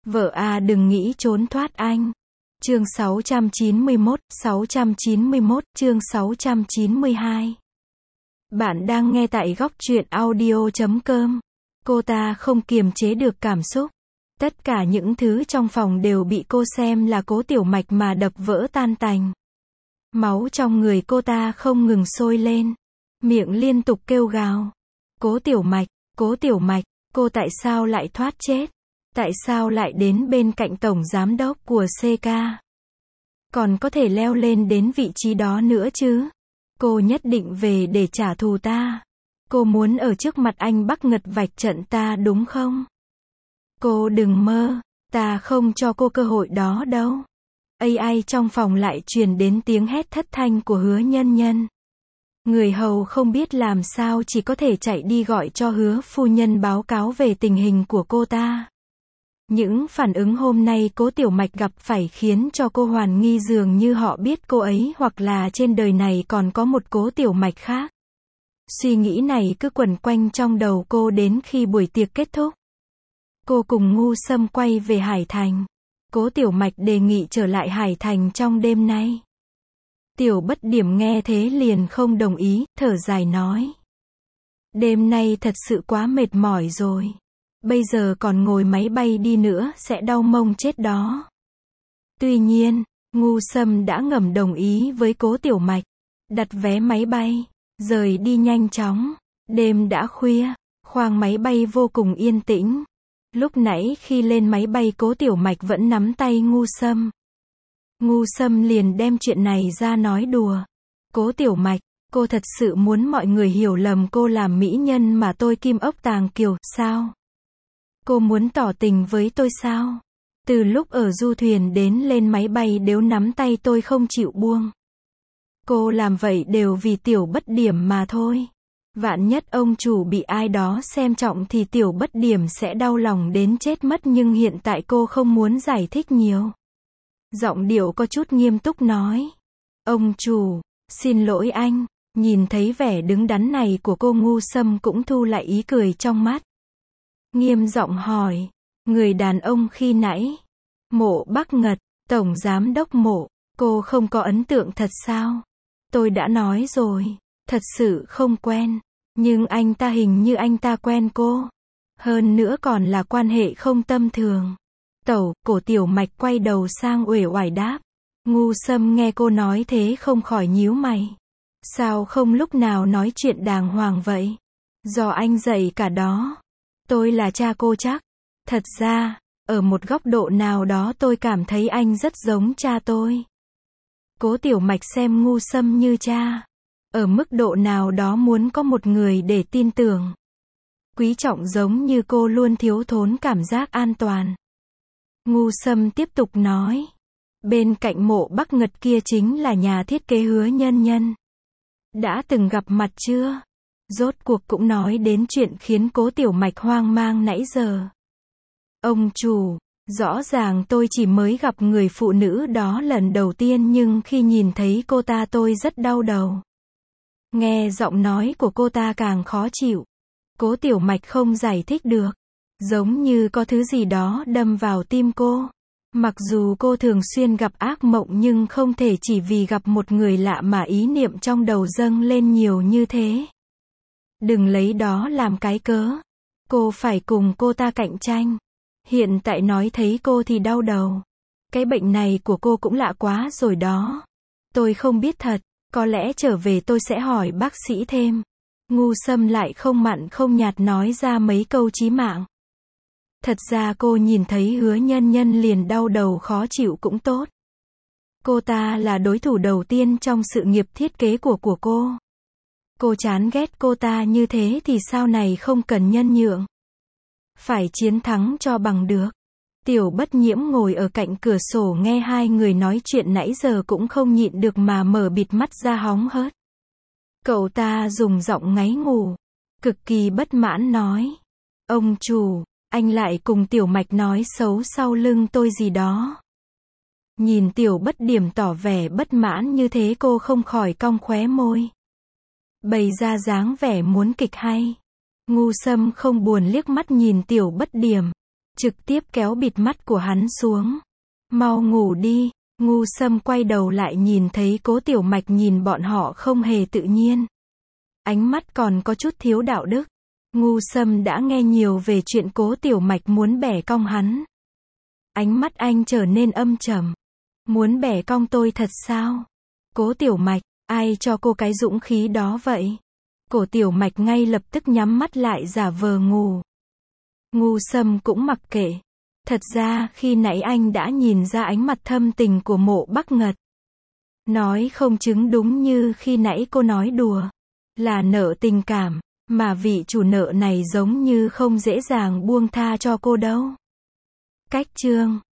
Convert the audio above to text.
Vợ à đừng nghĩ trốn thoát anh. Chương 691, chương 692. Bạn đang nghe tại góc truyện audio.com. Cô ta không kiềm chế được cảm xúc. Tất cả những thứ trong phòng đều bị cô xem là Cố Tiểu Mạch mà đập vỡ tan tành. Máu trong người cô ta không ngừng sôi lên. Miệng liên tục kêu gào. Cố Tiểu Mạch, cô tại sao lại thoát chết? Tại sao lại đến bên cạnh tổng giám đốc của CK? Còn có thể leo lên đến vị trí đó nữa chứ? Cô nhất định về để trả thù ta. Cô muốn ở trước mặt anh Bắc Ngật vạch trận ta đúng không? Cô đừng mơ, ta không cho cô cơ hội đó đâu. AI trong phòng lại truyền đến tiếng hét thất thanh của Hứa Nhân Nhân. Người hầu không biết làm sao chỉ có thể chạy đi gọi cho Hứa phu nhân báo cáo về tình hình của cô ta. Những phản ứng hôm nay Cố Tiểu Mạch gặp phải khiến cho cô hoài nghi dường như họ biết cô ấy hoặc là trên đời này còn có một Cố Tiểu Mạch khác. Suy nghĩ này cứ quẩn quanh trong đầu cô đến khi buổi tiệc kết thúc. Cô cùng Ngu Sâm quay về Hải Thành. Cố Tiểu Mạch đề nghị trở lại Hải Thành trong đêm nay. Tiểu Bất Điểm nghe thế liền không đồng ý, thở dài nói. Đêm nay thật sự quá mệt mỏi rồi. Bây giờ còn ngồi máy bay đi nữa sẽ đau mông chết đó. Tuy nhiên, Ngu Sâm đã ngầm đồng ý với Cố Tiểu Mạch. Đặt vé máy bay, rời đi nhanh chóng. Đêm đã khuya, khoang máy bay vô cùng yên tĩnh. Lúc nãy khi lên máy bay Cố Tiểu Mạch vẫn nắm tay Ngu Sâm. Ngu Sâm liền đem chuyện này ra nói đùa. Cố Tiểu Mạch, cô thật sự muốn mọi người hiểu lầm cô làm mỹ nhân mà tôi Kim Ốc Tàng Kiều, sao? Cô muốn tỏ tình với tôi sao? Từ lúc ở du thuyền đến lên máy bay đều nắm tay tôi không chịu buông. Cô làm vậy đều vì Tiểu Bất Điểm mà thôi. Vạn nhất ông chủ bị ai đó xem trọng thì Tiểu Bất Điểm sẽ đau lòng đến chết mất, nhưng hiện tại cô không muốn giải thích nhiều. Giọng điệu có chút nghiêm túc nói. Ông chủ, xin lỗi anh. Nhìn thấy vẻ đứng đắn này của cô, Ngu Sâm cũng thu lại ý cười trong mắt. Nghiêm giọng hỏi. Người đàn ông khi nãy. Mộ Bắc Ngật, tổng giám đốc Mộ. Cô không có ấn tượng thật sao? Tôi đã nói rồi. Thật sự không quen. Nhưng anh ta hình như anh ta quen cô. Hơn nữa còn là quan hệ không tầm thường. Cố Tiểu Mạch quay đầu sang uể oải đáp. Ngu Sâm nghe cô nói thế không khỏi nhíu mày. Sao không lúc nào nói chuyện đàng hoàng vậy? Do anh dạy cả đó. Tôi là cha cô chắc. Thật ra, ở một góc độ nào đó tôi cảm thấy anh rất giống cha tôi. Cố Tiểu Mạch xem Ngu Sâm như cha. Ở mức độ nào đó muốn có một người để tin tưởng. Quý trọng giống như cô luôn thiếu thốn cảm giác an toàn. Ngu Sâm tiếp tục nói. Bên cạnh Mộ Bắc Ngật kia chính là nhà thiết kế Hứa Nhân Nhân. Đã từng gặp mặt chưa? Rốt cuộc cũng nói đến chuyện khiến Cố Tiểu Mạch hoang mang nãy giờ. Ông chủ, rõ ràng tôi chỉ mới gặp người phụ nữ đó lần đầu tiên, nhưng khi nhìn thấy cô ta tôi rất đau đầu. Nghe giọng nói của cô ta càng khó chịu. Cố Tiểu Mạch không giải thích được. Giống như có thứ gì đó đâm vào tim cô. Mặc dù cô thường xuyên gặp ác mộng nhưng không thể chỉ vì gặp một người lạ mà ý niệm trong đầu dâng lên nhiều như thế. Đừng lấy đó làm cái cớ. Cô phải cùng cô ta cạnh tranh. Hiện tại nói thấy cô thì đau đầu. Cái bệnh này của cô cũng lạ quá rồi đó. Tôi không biết thật. Có lẽ trở về tôi sẽ hỏi bác sĩ thêm. Ngu Sâm lại không mặn không nhạt nói ra mấy câu chí mạng. Thật ra cô nhìn thấy Hứa Nhân Nhân liền đau đầu khó chịu cũng tốt. Cô ta là đối thủ đầu tiên trong sự nghiệp thiết kế của cô. Cô chán ghét cô ta như thế thì sau này không cần nhân nhượng. Phải chiến thắng cho bằng được. Tiểu Bất Nhiễm ngồi ở cạnh cửa sổ nghe hai người nói chuyện nãy giờ cũng không nhịn được mà mở bịt mắt ra hóng hớt. Cậu ta dùng giọng ngáy ngủ, cực kỳ bất mãn nói. Ông chủ, anh lại cùng Tiểu Mạch nói xấu sau lưng tôi gì đó. Nhìn Tiểu Bất Điểm tỏ vẻ bất mãn như thế cô không khỏi cong khóe môi. Bày ra dáng vẻ muốn kịch hay. Ngu Sâm không buồn liếc mắt nhìn Tiểu Bất Điểm. trực tiếp kéo bịt mắt của hắn xuống. Mau ngủ đi. Ngu Sâm quay đầu lại nhìn thấy Cố Tiểu Mạch nhìn bọn họ không hề tự nhiên. Ánh mắt còn có chút thiếu đạo đức. Ngu Sâm đã nghe nhiều về chuyện Cố Tiểu Mạch muốn bẻ cong hắn. Ánh mắt anh trở nên âm trầm. Muốn bẻ cong tôi thật sao? Cố Tiểu Mạch, ai cho cô cái dũng khí đó vậy? Cố Tiểu Mạch ngay lập tức nhắm mắt lại giả vờ ngủ. Ngu Sâm cũng mặc kệ. Thật ra khi nãy anh đã nhìn ra ánh mặt thâm tình của Mộ Bắc Ngật. Nói không chứng đúng như khi nãy cô nói đùa. Là nợ tình cảm, mà vị chủ nợ này giống như không dễ dàng buông tha cho cô đâu. Cách chương